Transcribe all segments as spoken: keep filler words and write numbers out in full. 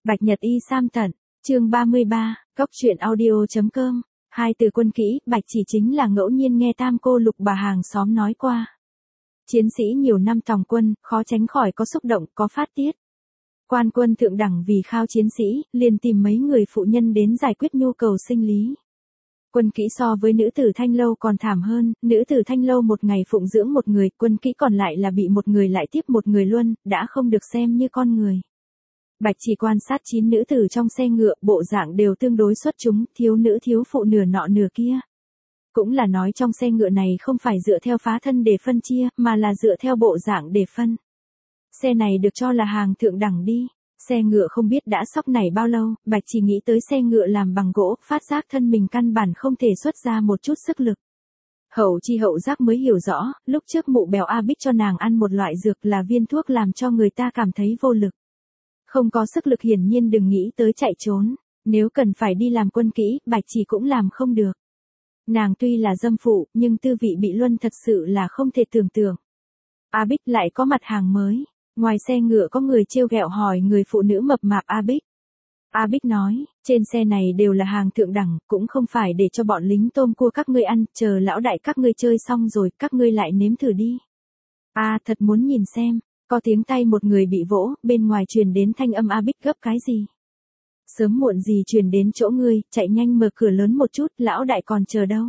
Bạch Nhật Y Sam Tận, chương ba mươi ba, Cốc truyện audio.com, hai từ quân kỹ, Bạch chỉ chính là ngẫu nhiên nghe tam cô Lục bà hàng xóm nói qua. Chiến sĩ nhiều năm tòng quân, khó tránh khỏi có xúc động, có phát tiết. Quan quân thượng đẳng vì khao chiến sĩ, liền tìm mấy người phụ nhân đến giải quyết nhu cầu sinh lý. Quân kỹ so với nữ tử thanh lâu còn thảm hơn, nữ tử thanh lâu một ngày phụng dưỡng một người, quân kỹ còn lại là bị một người lại tiếp một người luôn, đã không được xem như con người. Bạch chỉ quan sát chín nữ tử trong xe ngựa, bộ dạng đều tương đối xuất chúng, thiếu nữ thiếu phụ nửa nọ nửa kia. Cũng là nói trong xe ngựa này không phải dựa theo phá thân để phân chia, mà là dựa theo bộ dạng để phân. Xe này được cho là hàng thượng đẳng đi. Xe ngựa không biết đã sóc nảy bao lâu, Bạch chỉ nghĩ tới xe ngựa làm bằng gỗ, phát giác thân mình căn bản không thể xuất ra một chút sức lực. Hậu chi hậu giác mới hiểu rõ, lúc trước mụ bèo A Bích cho nàng ăn một loại dược là viên thuốc làm cho người ta cảm thấy vô lực. Không có sức lực hiển nhiên đừng nghĩ tới chạy trốn, nếu cần phải đi làm quân kỹ, Bạch chỉ cũng làm không được. Nàng tuy là dâm phụ, nhưng tư vị bị luân thật sự là không thể tưởng tượng. A Bích lại có mặt hàng mới. Ngoài xe ngựa có người trêu ghẹo hỏi người phụ nữ mập mạp A Bích. A Bích nói, trên xe này đều là hàng thượng đẳng, cũng không phải để cho bọn lính tôm cua các ngươi ăn, chờ lão đại các ngươi chơi xong rồi, các ngươi lại nếm thử đi. A à, thật muốn nhìn xem, có tiếng tay một người bị vỗ, bên ngoài truyền đến thanh âm A Bích gấp cái gì. Sớm muộn gì truyền đến chỗ ngươi, chạy nhanh mở cửa lớn một chút, lão đại còn chờ đâu.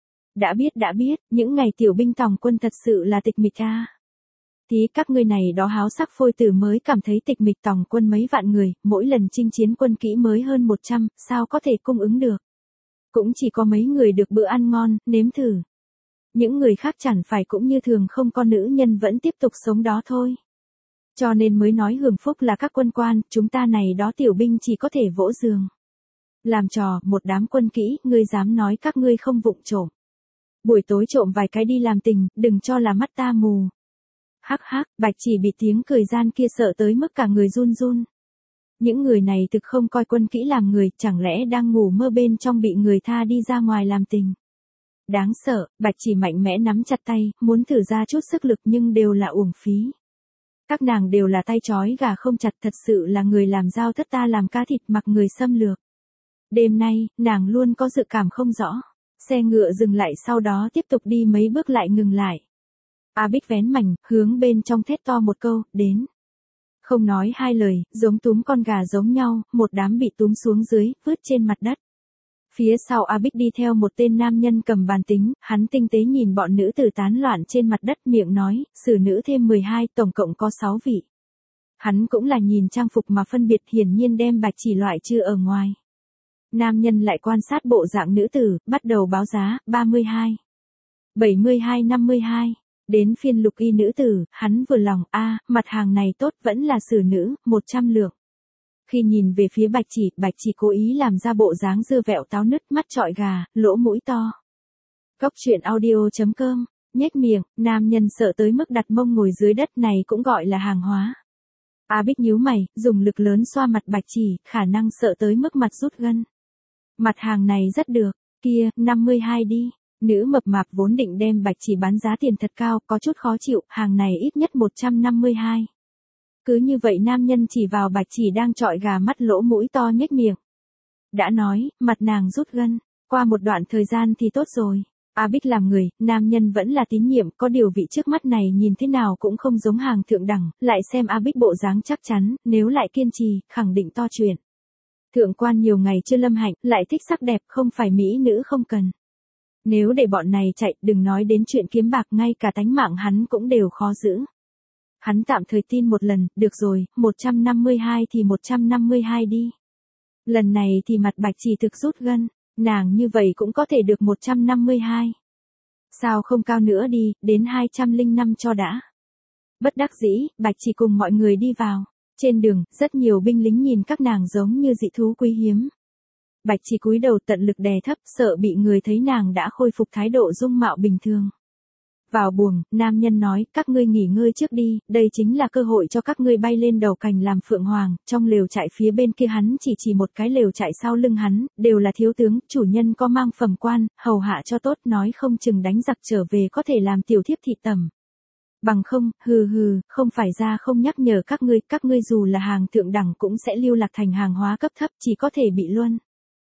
Đã biết đã biết, những ngày tiểu binh tòng quân thật sự là tịch mịch a. Tí các ngươi này đó háo sắc phôi tử mới cảm thấy tịch mịch tòng quân mấy vạn người, mỗi lần chinh chiến quân kỹ mới hơn một trăm, sao có thể cung ứng được. Cũng chỉ có mấy người được bữa ăn ngon, nếm thử. Những người khác chẳng phải cũng như thường không có nữ nhân vẫn tiếp tục sống đó thôi. Cho nên mới nói hưởng phúc là các quân quan, chúng ta này đó tiểu binh chỉ có thể vỗ giường. Làm trò, một đám quân kỹ, ngươi dám nói các ngươi không vụng trộm. Buổi tối trộm vài cái đi làm tình, đừng cho là mắt ta mù. Hắc hắc, Bạch chỉ bị tiếng cười gian kia sợ tới mức cả người run run. Những người này thực không coi quân kỹ làm người, chẳng lẽ đang ngủ mơ bên trong bị người tha đi ra ngoài làm tình. Đáng sợ, Bạch chỉ mạnh mẽ nắm chặt tay, muốn thử ra chút sức lực nhưng đều là uổng phí. Các nàng đều là tay trói gà không chặt, thật sự là người làm dao thất ta làm cá thịt mặc người xâm lược. Đêm nay, nàng luôn có dự cảm không rõ. Xe ngựa dừng lại sau đó tiếp tục đi mấy bước lại ngừng lại. A Bích vén mảnh, hướng bên trong thét to một câu, đến. Không nói hai lời, giống túm con gà giống nhau, một đám bị túm xuống dưới, vứt trên mặt đất. Phía sau A Bích đi theo một tên nam nhân cầm bàn tính, hắn tinh tế nhìn bọn nữ tử tán loạn trên mặt đất miệng nói, xử nữ thêm mười hai, tổng cộng có sáu vị. Hắn cũng là nhìn trang phục mà phân biệt hiển nhiên đem Bạch chỉ loại chưa ở ngoài. Nam nhân lại quan sát bộ dạng nữ tử, bắt đầu báo giá, ba mươi hai, bảy mươi hai, năm mươi hai. Đến phiên Lục y nữ tử, hắn vừa lòng, a à, mặt hàng này tốt vẫn là xử nữ, một trăm lượng. Khi nhìn về phía Bạch chỉ, Bạch chỉ cố ý làm ra bộ dáng dưa vẹo táo nứt, mắt trọi gà, lỗ mũi to. Cốc truyện audio.com, nhếch miệng, nam nhân sợ tới mức đặt mông ngồi dưới đất này cũng gọi là hàng hóa. A Bích nhíu mày, dùng lực lớn xoa mặt Bạch chỉ, khả năng sợ tới mức mặt rút gân. Mặt hàng này rất được, kia, năm mươi hai đi. Nữ mập mạp vốn định đem Bạch chỉ bán giá tiền thật cao, có chút khó chịu, hàng này ít nhất một trăm năm mươi hai. Cứ như vậy nam nhân chỉ vào Bạch chỉ đang trọi gà mắt lỗ mũi to nhếch miệng. Đã nói, mặt nàng rút gân, qua một đoạn thời gian thì tốt rồi. A Bích làm người, nam nhân vẫn là tín nhiệm, có điều vị trước mắt này nhìn thế nào cũng không giống hàng thượng đẳng, lại xem A Bích bộ dáng chắc chắn, nếu lại kiên trì, khẳng định to chuyện. Thượng quan nhiều ngày chưa lâm hạnh, lại thích sắc đẹp, không phải mỹ nữ không cần. Nếu để bọn này chạy, đừng nói đến chuyện kiếm bạc, ngay cả tánh mạng hắn cũng đều khó giữ. Hắn tạm thời tin một lần, được rồi, một trăm năm mươi hai thì một trăm năm mươi hai đi. Lần này thì mặt Bạch chỉ thực rút gân, nàng như vậy cũng có thể được một trăm năm mươi hai. Sao không cao nữa đi, đến hai trăm lẻ năm cho đã. Bất đắc dĩ, Bạch chỉ cùng mọi người đi vào. Trên đường, rất nhiều binh lính nhìn các nàng giống như dị thú quý hiếm. Bạch chỉ cúi đầu tận lực đè thấp, sợ bị người thấy nàng đã khôi phục thái độ dung mạo bình thường. Vào buồng, nam nhân nói, các ngươi nghỉ ngơi trước đi, đây chính là cơ hội cho các ngươi bay lên đầu cành làm phượng hoàng, trong lều trại phía bên kia hắn chỉ chỉ một cái lều trại sau lưng hắn, đều là thiếu tướng, chủ nhân có mang phẩm quan, hầu hạ cho tốt, nói không chừng đánh giặc trở về có thể làm tiểu thiếp thị tẩm. Bằng không, hừ hừ, không phải ra không nhắc nhở các ngươi, các ngươi dù là hàng thượng đẳng cũng sẽ lưu lạc thành hàng hóa cấp thấp, chỉ có thể bị luân.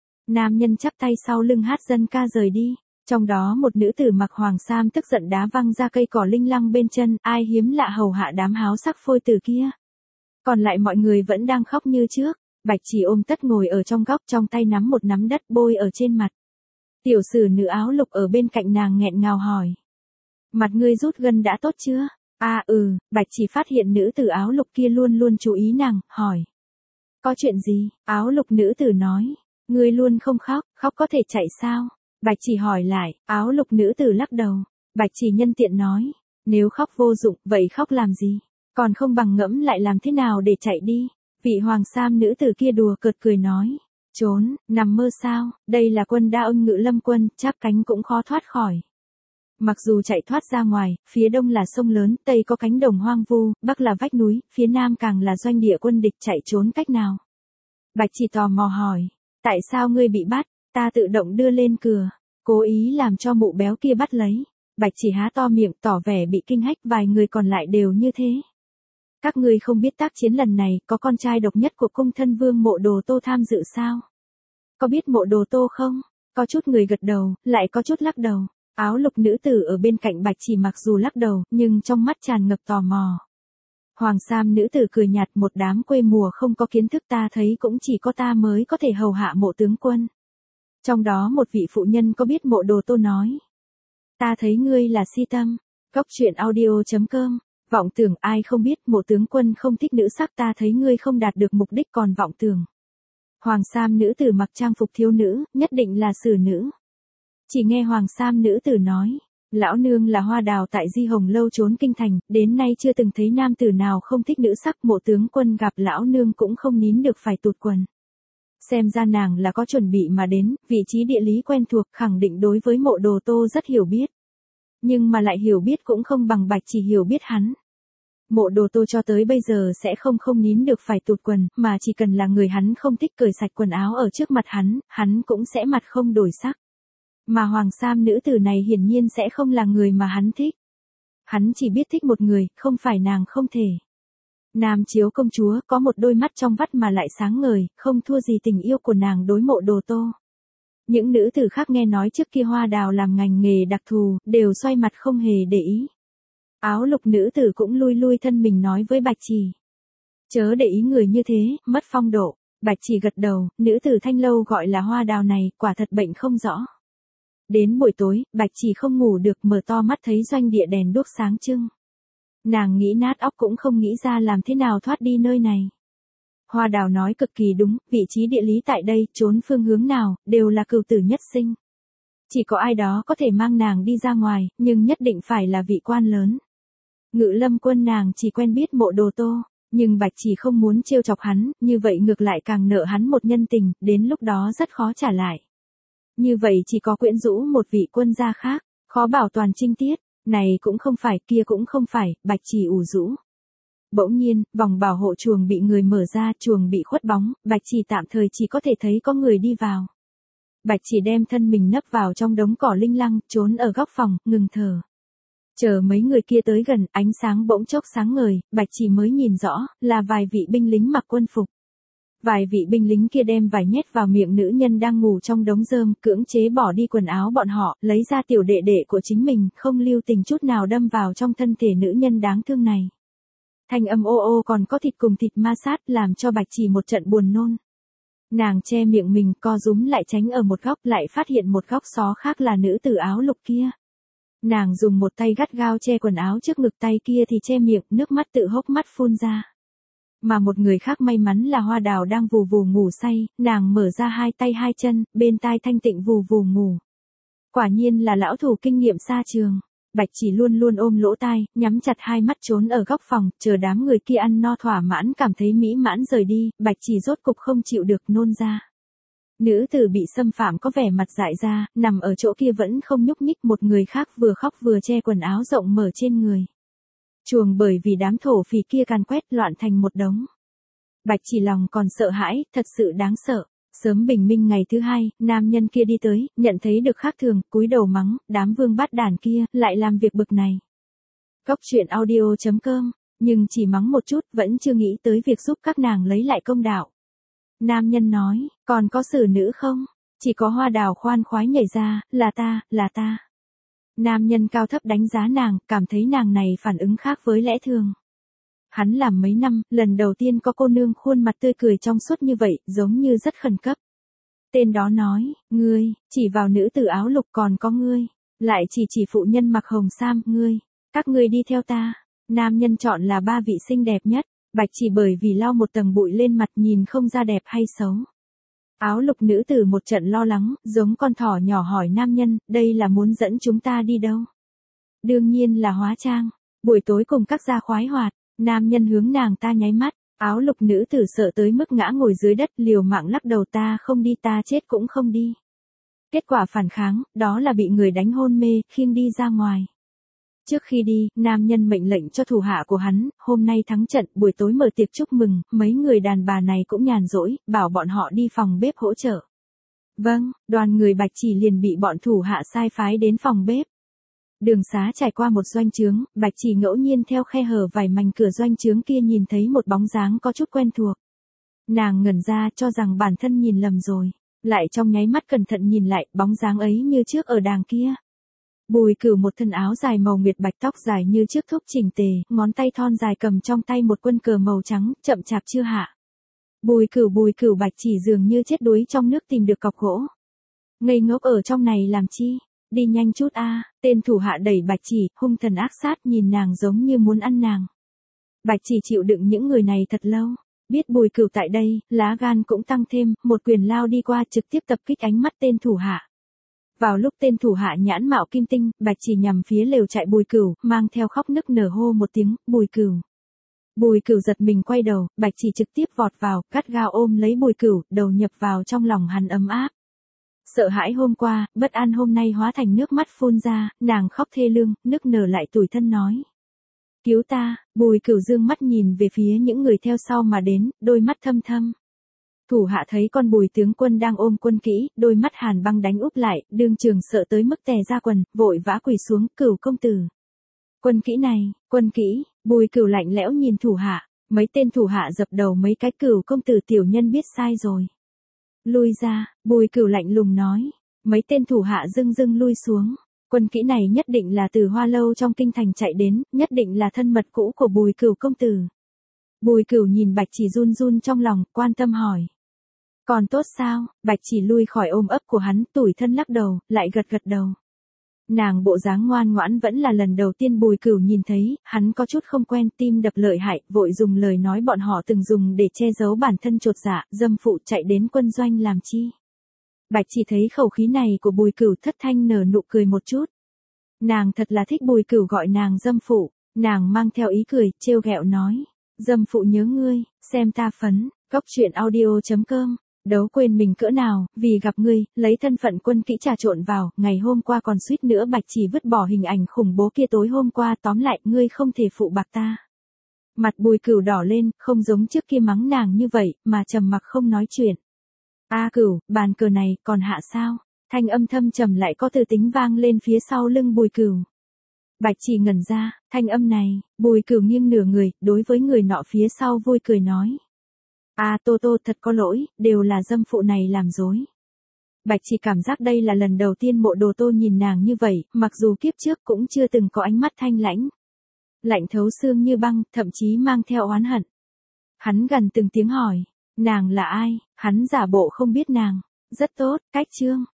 Nam nhân chắp tay sau lưng hát dân ca rời đi. Trong đó một nữ tử mặc hoàng sam tức giận đá văng ra cây cỏ linh lăng bên chân, ai hiếm lạ hầu hạ đám háo sắc phôi tử kia. Còn lại mọi người vẫn đang khóc như trước. Bạch Chỉ ôm tất ngồi ở trong góc, trong tay nắm một nắm đất bôi ở trên mặt. Tiểu sử nữ áo lục ở bên cạnh nàng nghẹn ngào hỏi. Mặt ngươi rút gân đã tốt chưa? À ừ, Bạch Chỉ phát hiện nữ tử áo lục kia luôn luôn chú ý nàng, hỏi. Có chuyện gì? Áo lục nữ tử nói. Ngươi luôn không khóc, khóc có thể chạy sao? Bạch Chỉ hỏi lại, áo lục nữ tử lắc đầu. Bạch Chỉ nhân tiện nói. Nếu khóc vô dụng, vậy khóc làm gì? Còn không bằng ngẫm lại làm thế nào để chạy đi. Vị hoàng sam nữ tử kia đùa cợt cười nói. Trốn, nằm mơ sao, đây là quân đa ưng Ngự Lâm quân, chắp cánh cũng khó thoát khỏi. Mặc dù chạy thoát ra ngoài, phía đông là sông lớn, tây có cánh đồng hoang vu, bắc là vách núi, phía nam càng là doanh địa quân địch, chạy trốn cách nào? Bạch Chỉ tò mò hỏi, tại sao ngươi bị bắt? Ta tự động đưa lên cửa, cố ý làm cho mụ béo kia bắt lấy. Bạch Chỉ há to miệng tỏ vẻ bị kinh hách, vài người còn lại đều như thế. Các ngươi không biết tác chiến lần này, có con trai độc nhất của cung thân vương Mộ Đồ Tô tham dự sao? Có biết Mộ Đồ Tô không? Có chút người gật đầu, lại có chút lắc đầu. Áo lục nữ tử ở bên cạnh Bạch Chỉ mặc dù lắc đầu, nhưng trong mắt tràn ngập tò mò. Hoàng sam nữ tử cười nhạt, một đám quê mùa không có kiến thức, ta thấy cũng chỉ có ta mới có thể hầu hạ Mộ tướng quân. Trong đó một vị phụ nhân có biết Mộ Đồ Tô nói. Ta thấy ngươi là si tâm. Góc truyện audio chấm com. Vọng tưởng ai không biết Mộ tướng quân không thích nữ sắc, ta thấy ngươi không đạt được mục đích còn vọng tưởng. Hoàng sam nữ tử mặc trang phục thiếu nữ, nhất định là sử nữ. Chỉ nghe hoàng sam nữ tử nói, lão nương là hoa đào tại Di Hồng lâu trốn kinh thành, đến nay chưa từng thấy nam tử nào không thích nữ sắc, Mộ tướng quân gặp lão nương cũng không nín được phải tụt quần. Xem ra nàng là có chuẩn bị mà đến, vị trí địa lý quen thuộc, khẳng định đối với Mộ Đồ Tô rất hiểu biết. Nhưng mà lại hiểu biết cũng không bằng Bạch Chỉ hiểu biết hắn. Mộ Đồ Tô cho tới bây giờ sẽ không không nín được phải tụt quần, mà chỉ cần là người hắn không thích cởi sạch quần áo ở trước mặt hắn, hắn cũng sẽ mặt không đổi sắc. Mà hoàng sam nữ tử này hiển nhiên sẽ không là người mà hắn thích. Hắn chỉ biết thích một người, không phải nàng không thể. Nam chiếu công chúa có một đôi mắt trong vắt mà lại sáng ngời, không thua gì tình yêu của nàng đối Mộ Đồ Tô. Những nữ tử khác nghe nói trước kia hoa đào làm ngành nghề đặc thù, đều xoay mặt không hề để ý. Áo lục nữ tử cũng lui lui thân mình nói với Bạch Chỉ. Chớ để ý người như thế, mất phong độ. Bạch Chỉ gật đầu, nữ tử thanh lâu gọi là hoa đào này, quả thật bệnh không rõ. Đến buổi tối, Bạch Chỉ không ngủ được, mở to mắt thấy doanh địa đèn đuốc sáng trưng. Nàng nghĩ nát óc cũng không nghĩ ra làm thế nào thoát đi nơi này. Hoa đào nói cực kỳ đúng, vị trí địa lý tại đây, trốn phương hướng nào, đều là cửu tử nhất sinh. Chỉ có ai đó có thể mang nàng đi ra ngoài, nhưng nhất định phải là vị quan lớn. Ngự Lâm quân nàng chỉ quen biết Mộ Đồ Tô, nhưng Bạch Chỉ không muốn trêu chọc hắn, như vậy ngược lại càng nợ hắn một nhân tình, đến lúc đó rất khó trả lại. Như vậy chỉ có quyến rũ một vị quân gia khác, khó bảo toàn trinh tiết, này cũng không phải, kia cũng không phải, Bạch Chỉ ủ rũ. Bỗng nhiên, vòng bảo hộ chuồng bị người mở ra, chuồng bị khuất bóng, Bạch Chỉ tạm thời chỉ có thể thấy có người đi vào. Bạch Chỉ đem thân mình nấp vào trong đống cỏ linh lăng, trốn ở góc phòng, ngừng thở. Chờ mấy người kia tới gần, ánh sáng bỗng chốc sáng ngời, Bạch Chỉ mới nhìn rõ, là vài vị binh lính mặc quân phục. Vài vị binh lính kia đem vài nhét vào miệng nữ nhân đang ngủ trong đống rơm, cưỡng chế bỏ đi quần áo bọn họ, lấy ra tiểu đệ đệ của chính mình, không lưu tình chút nào đâm vào trong thân thể nữ nhân đáng thương này. Thanh âm ô ô còn có thịt cùng thịt ma sát, làm cho Bạch Chỉ một trận buồn nôn. Nàng che miệng mình, co rúm lại tránh ở một góc, lại phát hiện một góc xó khác là nữ tử áo lục kia. Nàng dùng một tay gắt gao che quần áo trước ngực, tay kia thì che miệng, nước mắt tự hốc mắt phun ra. Mà một người khác may mắn là hoa đào đang vù vù ngủ say, nàng mở ra hai tay hai chân, bên tai thanh tịnh vù vù ngủ. Quả nhiên là lão thủ kinh nghiệm xa trường. Bạch Chỉ luôn luôn ôm lỗ tai, nhắm chặt hai mắt trốn ở góc phòng, chờ đám người kia ăn no thỏa mãn cảm thấy mỹ mãn rời đi, Bạch Chỉ rốt cục không chịu được nôn ra. Nữ tử bị xâm phạm có vẻ mặt dại ra, nằm ở chỗ kia vẫn không nhúc nhích, một người khác vừa khóc vừa che quần áo rộng mở trên người. Chuồng bởi vì đám thổ phỉ kia càn quét loạn thành một đống. Bạch Chỉ lòng còn sợ hãi, thật sự đáng sợ. Sớm bình minh ngày thứ hai, nam nhân kia đi tới, nhận thấy được khác thường, cúi đầu mắng, đám vương bát đàn kia, lại làm việc bực này. Cốc truyện audio chấm com, nhưng chỉ mắng một chút vẫn chưa nghĩ tới việc giúp các nàng lấy lại công đạo. Nam nhân nói, còn có xử nữ không? Chỉ có Hoa Đào khoan khoái nhảy ra, là ta, là ta. Nam nhân cao thấp đánh giá nàng, cảm thấy nàng này phản ứng khác với lẽ thường. Hắn làm mấy năm, lần đầu tiên có cô nương khuôn mặt tươi cười trong suốt như vậy, giống như rất khẩn cấp. Tên đó nói, ngươi, chỉ vào nữ tử áo lục còn có ngươi, lại chỉ chỉ phụ nhân mặc hồng sam, ngươi, các ngươi đi theo ta. Nam nhân chọn là ba vị xinh đẹp nhất, Bạch Chỉ bởi vì lau một tầng bụi lên mặt nhìn không ra đẹp hay xấu. Áo lục nữ tử một trận lo lắng, giống con thỏ nhỏ hỏi nam nhân, đây là muốn dẫn chúng ta đi đâu? Đương nhiên là hóa trang, buổi tối cùng các gia khoái hoạt. Nam nhân hướng nàng ta nháy mắt, áo lục nữ tử sợ tới mức ngã ngồi dưới đất liều mạng lắc đầu, ta không đi, ta chết cũng không đi. Kết quả phản kháng, đó là bị người đánh hôn mê, khiêng đi ra ngoài. Trước khi đi, nam nhân mệnh lệnh cho thủ hạ của hắn, hôm nay thắng trận, buổi tối mở tiệc chúc mừng, mấy người đàn bà này cũng nhàn rỗi, bảo bọn họ đi phòng bếp hỗ trợ. Vâng, đoàn người Bạch Chỉ liền bị bọn thủ hạ sai phái đến phòng bếp. Đường xá trải qua một doanh trướng, Bạch Chỉ ngẫu nhiên theo khe hở vài mảnh cửa doanh trướng kia nhìn thấy một bóng dáng có chút quen thuộc. Nàng ngẩn ra cho rằng bản thân nhìn lầm rồi, lại trong nháy mắt cẩn thận nhìn lại, bóng dáng ấy như trước ở đàng kia. Bùi Cửu một thân áo dài màu nguyệt bạch, tóc dài như trước thúc chỉnh tề, ngón tay thon dài cầm trong tay một quân cờ màu trắng, chậm chạp chưa hạ. Bùi Cửu Bùi Cửu Bạch Chỉ dường như chết đuối trong nước tìm được cọc gỗ. Ngây ngốc ở trong này làm chi? Đi nhanh chút a. Tên thủ hạ đẩy Bạch Chỉ, hung thần ác sát nhìn nàng giống như muốn ăn nàng. Bạch Chỉ chịu đựng những người này thật lâu, biết Bùi Cửu tại đây, lá gan cũng tăng thêm, một quyền lao đi qua trực tiếp tập kích ánh mắt tên thủ hạ. Vào lúc tên thủ hạ nhãn mạo kim tinh, Bạch Chỉ nhằm phía lều trại Bùi Cửu, mang theo khóc nức nở hô một tiếng, Bùi Cửu. Bùi Cửu giật mình quay đầu, Bạch Chỉ trực tiếp vọt vào, cắt gao ôm lấy Bùi Cửu, đầu nhập vào trong lòng hắn ấm áp. Sợ hãi hôm qua, bất an hôm nay hóa thành nước mắt phun ra, nàng khóc thê lương, nức nở lại tủi thân nói. Cứu ta. Bùi Cửu dương mắt nhìn về phía những người theo sau mà đến, đôi mắt thâm thâm. Thủ hạ thấy con Bùi tướng quân đang ôm quân kỹ, đôi mắt hàn băng đánh úp lại, đương trường sợ tới mức tè ra quần, vội vã quỳ xuống, Cửu công tử. Quân kỹ này, quân kỹ. Bùi Cửu lạnh lẽo nhìn thủ hạ, mấy tên thủ hạ dập đầu mấy cái, Cửu công tử tiểu nhân biết sai rồi. Lui ra. Bùi Cửu lạnh lùng nói, mấy tên thủ hạ dưng dưng lui xuống. Quân kỹ này nhất định là từ Hoa Lâu trong kinh thành chạy đến, nhất định là thân mật cũ của Bùi Cửu công tử. Bùi Cửu nhìn Bạch Chỉ run run trong lòng, quan tâm hỏi. Còn tốt sao? Bạch Chỉ lui khỏi ôm ấp của hắn, tủi thân lắc đầu, lại gật gật đầu. Nàng bộ dáng ngoan ngoãn vẫn là lần đầu tiên Bùi Cửu nhìn thấy, hắn có chút không quen, tim đập lợi hại, vội dùng lời nói bọn họ từng dùng để che giấu bản thân chột dạ, dâm phụ chạy đến quân doanh làm chi. Bạch Chỉ thấy khẩu khí này của Bùi Cửu, thất thanh nở nụ cười một chút. Nàng thật là thích Bùi Cửu gọi nàng dâm phụ, nàng mang theo ý cười, trêu ghẹo nói. Dâm phụ nhớ ngươi, xem ta phấn. Cốc truyện audio chấm com. Đấu quên mình cỡ nào, vì gặp ngươi, lấy thân phận quân kỹ trà trộn vào, ngày hôm qua còn suýt nữa Bạch Chỉ vứt bỏ hình ảnh khủng bố kia tối hôm qua, tóm lại, ngươi không thể phụ bạc ta. Mặt Bùi Cửu đỏ lên, không giống trước kia mắng nàng như vậy, mà trầm mặc không nói chuyện. A Cửu, bàn cờ này, còn hạ sao? Thanh âm thâm trầm lại có từ tính vang lên phía sau lưng Bùi Cửu. Bạch Chỉ ngẩn ra, thanh âm này. Bùi Cửu nghiêng nửa người, đối với người nọ phía sau vui cười nói. À Tô Tô, thật có lỗi, đều là dâm phụ này làm dối. Bạch Chỉ cảm giác đây là lần đầu tiên Mộ Đồ Tô nhìn nàng như vậy, mặc dù kiếp trước cũng chưa từng có ánh mắt thanh lãnh. Lạnh thấu xương như băng, thậm chí mang theo oán hận. Hắn gần từng tiếng hỏi, nàng là ai? Hắn giả bộ không biết nàng. Rất tốt, cách chương.